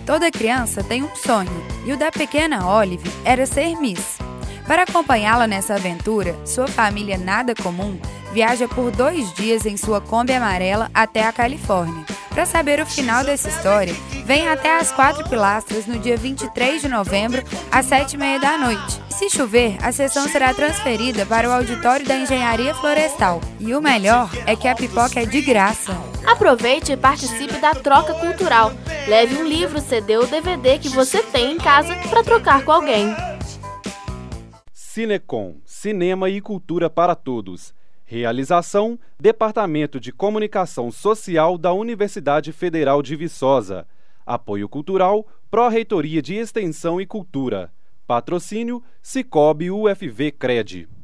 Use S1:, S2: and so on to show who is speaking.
S1: Toda criança tem um sonho, e o da pequena Olive era ser Miss. Para acompanhá-la nessa aventura, sua família nada comum viaja por 2 dias em sua Kombi amarela até a Califórnia. Para saber o final dessa história, venha até as 4 Pilastras no dia 23 de novembro, às 7h30 da noite. Se chover, a sessão será transferida para o auditório da Engenharia Florestal. E o melhor é que a pipoca é de graça.
S2: Aproveite e participe da troca cultural. Leve um livro, CD ou DVD que você tem em casa para trocar com alguém.
S3: Cinecom, Cinema e Cultura para Todos. Realização: Departamento de Comunicação Social da Universidade Federal de Viçosa. Apoio cultural: Pró-Reitoria de Extensão e Cultura. Patrocínio: Cicobi UFV Cred.